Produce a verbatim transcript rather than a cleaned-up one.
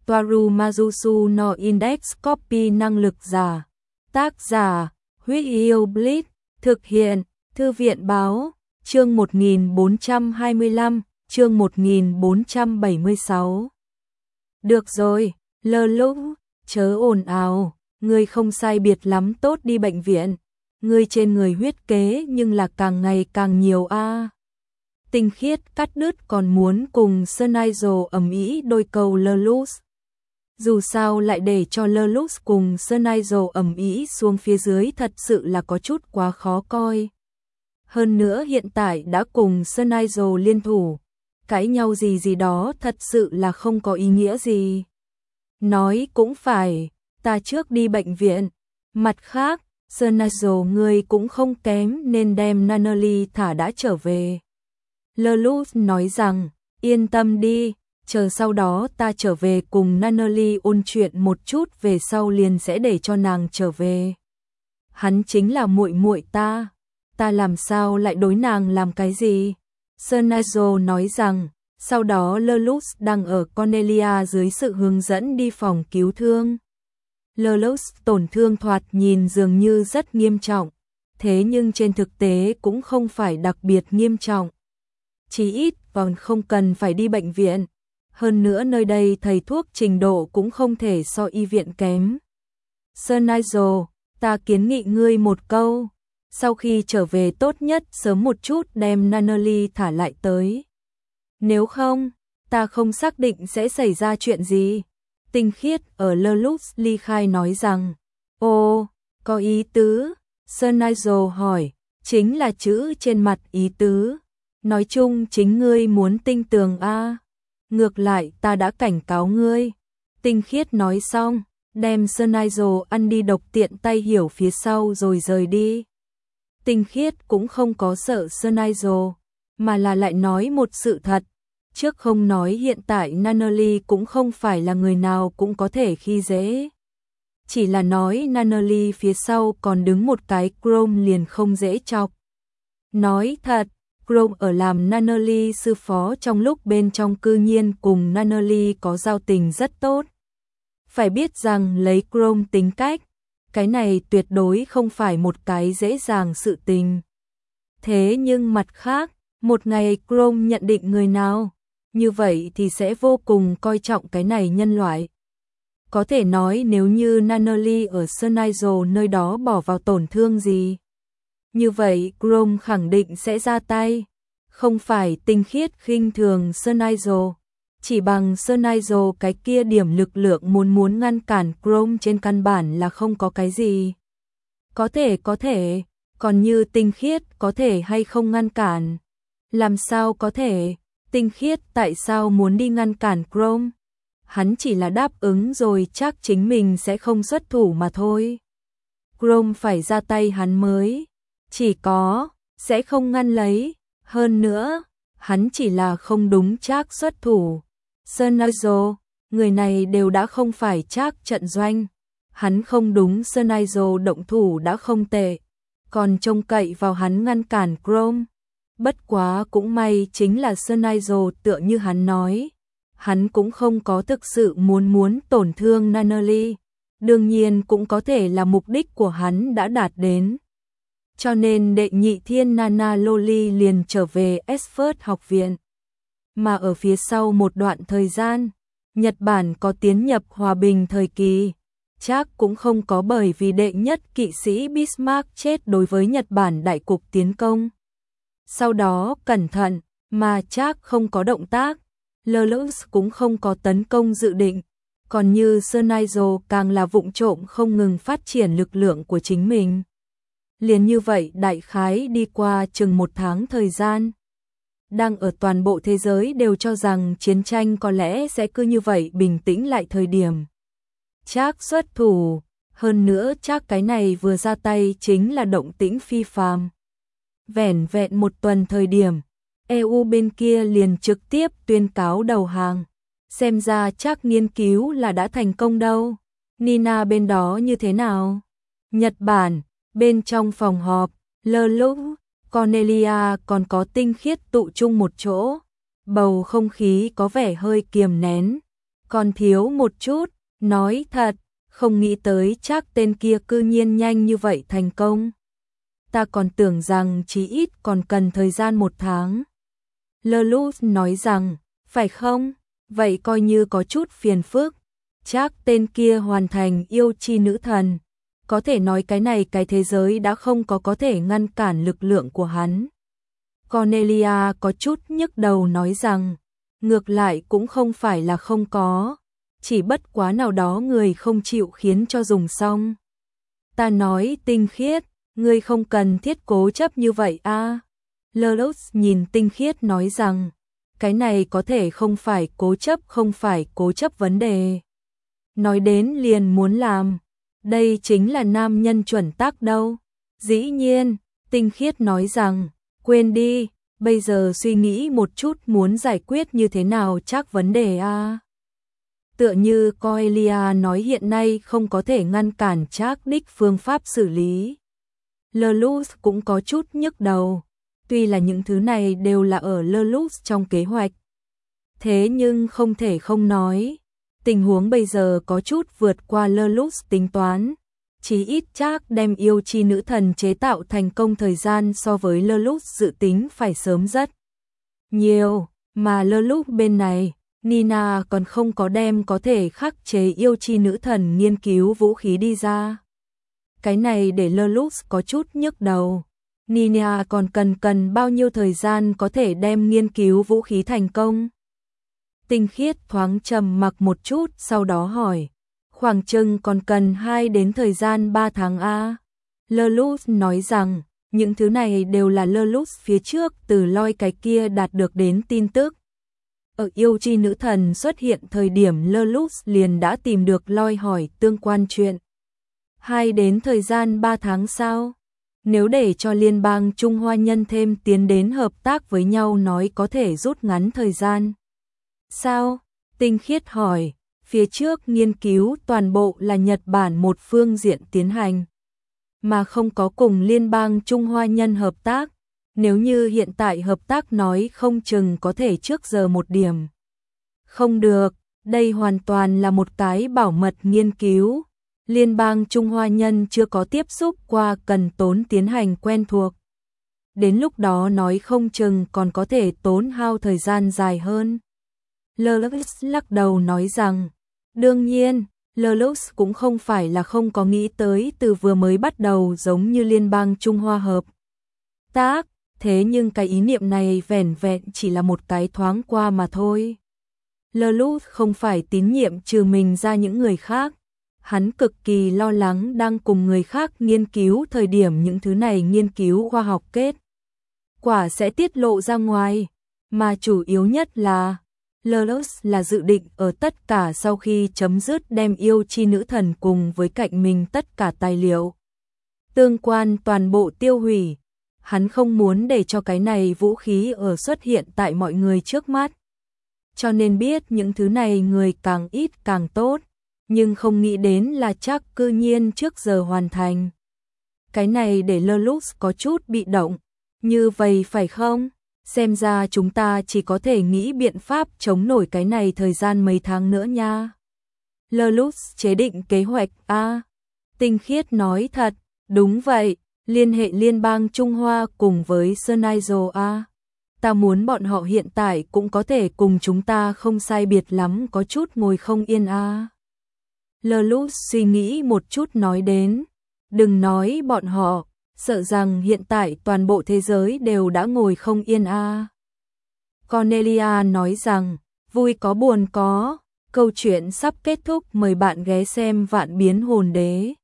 Toaru Majusu no Index Copy năng lực giả. Tác giả, Huyết Yêu Blitz, thực hiện, Thư viện Báo, chương một nghìn bốn trăm hai mươi lăm, chương một nghìn bốn trăm bảy mươi sáu. Được rồi, lơ lũ, chớ ồn ào, ngươi không sai biệt lắm, tốt đi bệnh viện. Ngươi trên người huyết kế nhưng là càng ngày càng nhiều a. À. Tinh Khiết cắt đứt còn muốn cùng Sernaizo ầm ĩ đôi câu Lelus. Dù sao lại để cho Lelus cùng Sernaizo ầm ĩ xuống phía dưới thật sự là có chút quá khó coi. Hơn nữa hiện tại đã cùng Sernaizo liên thủ, cãi nhau gì gì đó thật sự là không có ý nghĩa gì. Nói cũng phải, ta trước đi bệnh viện. Mặt khác, Sernaizo ngươi cũng không kém nên đem Nunnally thả đã trở về. Lelus nói rằng, yên tâm đi, chờ sau đó ta trở về cùng Nunnally ôn chuyện một chút, về sau liền sẽ để cho nàng trở về. Hắn chính là muội muội ta, ta làm sao lại đối nàng làm cái gì? Sernaizo nói rằng, sau đó Lelus đang ở Cornelia dưới sự hướng dẫn đi phòng cứu thương. Lelus tổn thương thoạt nhìn dường như rất nghiêm trọng, thế nhưng trên thực tế cũng không phải đặc biệt nghiêm trọng. Chỉ ít còn không cần phải đi bệnh viện. Hơn nữa nơi đây thầy thuốc trình độ cũng không thể so y viện kém. Sernaizo, ta kiến nghị ngươi một câu. Sau khi trở về tốt nhất sớm một chút đem Nunnally thả lại tới. Nếu không, ta không xác định sẽ xảy ra chuyện gì. Tinh Khiết ở Lelus ly khai nói rằng, ồ, có ý tứ. Sernaizo hỏi, chính là chữ trên mặt ý tứ. Nói chung chính ngươi muốn tinh tường a. À. Ngược lại ta đã cảnh cáo ngươi. Tinh Khiết nói xong, đem Sernaizo ăn đi độc, tiện tay hiểu phía sau rồi rời đi. Tinh Khiết cũng không có sợ Sernaizo, mà là lại nói một sự thật. Trước không nói hiện tại Nunnally cũng không phải là người nào cũng có thể khi dễ. Chỉ là nói Nunnally phía sau còn đứng một cái Chrome liền không dễ chọc. Nói thật, Chrome ở làm Nunnally sư phó trong lúc bên trong cư nhiên cùng Nunnally có giao tình rất tốt. Phải biết rằng lấy Chrome tính cách, cái này tuyệt đối không phải một cái dễ dàng sự tình. Thế nhưng mặt khác, một ngày Chrome nhận định người nào, như vậy thì sẽ vô cùng coi trọng cái này nhân loại. Có thể nói nếu như Nunnally ở Sernaizo nơi đó bỏ vào tổn thương gì, như vậy Chrome khẳng định sẽ ra tay. Không phải Tinh Khiết khinh thường Sernaizo, chỉ bằng Sernaizo cái kia điểm lực lượng muốn muốn ngăn cản Chrome trên căn bản là không có cái gì. Có thể có thể, còn như Tinh Khiết có thể hay không ngăn cản? Làm sao có thể? Tinh Khiết tại sao muốn đi ngăn cản Chrome? Hắn chỉ là đáp ứng rồi chắc chính mình sẽ không xuất thủ mà thôi. Chrome phải ra tay hắn mới, chỉ có, sẽ không ngăn lấy. Hơn nữa, hắn chỉ là không đúng chắc xuất thủ. Sernaizo, người này đều đã không phải chắc trận doanh. Hắn không đúng Sernaizo động thủ đã không tệ, còn trông cậy vào hắn ngăn cản Chrome. Bất quá cũng may chính là Sernaizo tựa như hắn nói, hắn cũng không có thực sự muốn muốn tổn thương Nunnally. Đương nhiên cũng có thể là mục đích của hắn đã đạt đến. Cho nên đệ nhị thiên Nana Loli liền trở về Esford học viện. Mà ở phía sau một đoạn thời gian, Nhật Bản có tiến nhập hòa bình thời kỳ. Chắc cũng không có bởi vì đệ nhất kỵ sĩ Bismarck chết đối với Nhật Bản đại cục tiến công. Sau đó cẩn thận, mà chắc không có động tác. Lelus cũng không có tấn công dự định. Còn như Sernaizo càng là vụng trộm không ngừng phát triển lực lượng của chính mình. Liền như vậy đại khái đi qua chừng một tháng thời gian. Đang ở toàn bộ thế giới đều cho rằng chiến tranh có lẽ sẽ cứ như vậy bình tĩnh lại thời điểm. Chắc xuất thủ, hơn nữa chắc cái này vừa ra tay chính là động tĩnh phi phàm. Vẻn vẹn một tuần thời điểm, e u bên kia liền trực tiếp tuyên cáo đầu hàng. Xem ra chắc nghiên cứu là đã thành công đâu. Nina bên đó như thế nào? Nhật Bản, bên trong phòng họp, Lelus, Cornelia còn có Tinh Khiết tụ chung một chỗ. Bầu không khí có vẻ hơi kiềm nén. Còn thiếu một chút, nói thật, không nghĩ tới chắc tên kia cư nhiên nhanh như vậy thành công. Ta còn tưởng rằng chí ít còn cần thời gian một tháng. Lelouch nói rằng, phải không? Vậy coi như có chút phiền phức. Chắc tên kia hoàn thành yêu chi nữ thần. Có thể nói cái này cái thế giới đã không có có thể ngăn cản lực lượng của hắn. Cornelia có chút nhức đầu nói rằng, ngược lại cũng không phải là không có, chỉ bất quá nào đó người không chịu khiến cho dùng xong. Ta nói Tinh Khiết, ngươi không cần thiết cố chấp như vậy a. À. Lelouch nhìn Tinh Khiết nói rằng, cái này có thể không phải cố chấp, không phải cố chấp vấn đề. Nói đến liền muốn làm, đây chính là nam nhân chuẩn tắc đâu. Dĩ nhiên, Tinh Khiết nói rằng, quên đi, bây giờ suy nghĩ một chút muốn giải quyết như thế nào chắc vấn đề a. À. Tựa như Cornelia nói hiện nay không có thể ngăn cản Trác đích phương pháp xử lý. Lelouch cũng có chút nhức đầu, tuy là những thứ này đều là ở Lelouch trong kế hoạch. Thế nhưng không thể không nói, tình huống bây giờ có chút vượt qua Lelouch tính toán. Chí ít Trác đem yêu chi nữ thần chế tạo thành công thời gian so với Lelouch dự tính phải sớm rất nhiều, mà Lelouch bên này, Nina còn không có đem có thể khắc chế yêu chi nữ thần nghiên cứu vũ khí đi ra. Cái này để Lelouch có chút nhức đầu. Nina còn cần cần bao nhiêu thời gian có thể đem nghiên cứu vũ khí thành công? Tinh Khiết thoáng trầm mặc một chút sau đó hỏi. Khoảng chừng còn cần hai đến thời gian ba tháng a. Lelouch nói rằng, những thứ này đều là Lelouch phía trước từ Loi cái kia đạt được đến tin tức. Ở yêu chi nữ thần xuất hiện thời điểm Lelouch liền đã tìm được Loi hỏi tương quan chuyện. Hai đến thời gian ba tháng sau, nếu để cho liên bang Trung Hoa nhân thêm tiến đến hợp tác với nhau nói có thể rút ngắn thời gian. Sao? Tinh Khiết hỏi, phía trước nghiên cứu toàn bộ là Nhật Bản một phương diện tiến hành, mà không có cùng liên bang Trung Hoa nhân hợp tác. Nếu như hiện tại hợp tác nói không chừng có thể trước giờ một điểm. Không được, đây hoàn toàn là một cái bảo mật nghiên cứu. Liên bang Trung Hoa nhân chưa có tiếp xúc qua cần tốn tiến hành quen thuộc. Đến lúc đó nói không chừng còn có thể tốn hao thời gian dài hơn. Lelouch lắc đầu nói rằng, đương nhiên, Lelouch cũng không phải là không có nghĩ tới từ vừa mới bắt đầu giống như liên bang Trung Hoa hợp tác. Thế nhưng cái ý niệm này vẻn vẹn chỉ là một cái thoáng qua mà thôi. Lelouch không phải tín nhiệm trừ mình ra những người khác. Hắn cực kỳ lo lắng đang cùng người khác nghiên cứu thời điểm những thứ này nghiên cứu khoa học kết quả sẽ tiết lộ ra ngoài. Mà chủ yếu nhất là, Lelouch là dự định ở tất cả sau khi chấm dứt đem yêu chi nữ thần cùng với cạnh mình tất cả tài liệu tương quan toàn bộ tiêu hủy. Hắn không muốn để cho cái này vũ khí ở xuất hiện tại mọi người trước mắt. Cho nên biết những thứ này người càng ít càng tốt, nhưng không nghĩ đến là chắc cư nhiên trước giờ hoàn thành. Cái này để Lelouch có chút bị động, như vậy phải không? Xem ra chúng ta chỉ có thể nghĩ biện pháp chống nổi cái này thời gian mấy tháng nữa nha. Lelouch chế định kế hoạch a. À, Tinh Khiết nói thật, đúng vậy. Liên hệ liên bang Trung Hoa cùng với Sennheiser a. Ta muốn bọn họ hiện tại cũng có thể cùng chúng ta không sai biệt lắm có chút ngồi không yên a. Lelouch suy nghĩ một chút nói đến, đừng nói bọn họ, sợ rằng hiện tại toàn bộ thế giới đều đã ngồi không yên a. Cornelia nói rằng, vui có buồn có, câu chuyện sắp kết thúc, mời bạn ghé xem Vạn Biến Hồn Đế.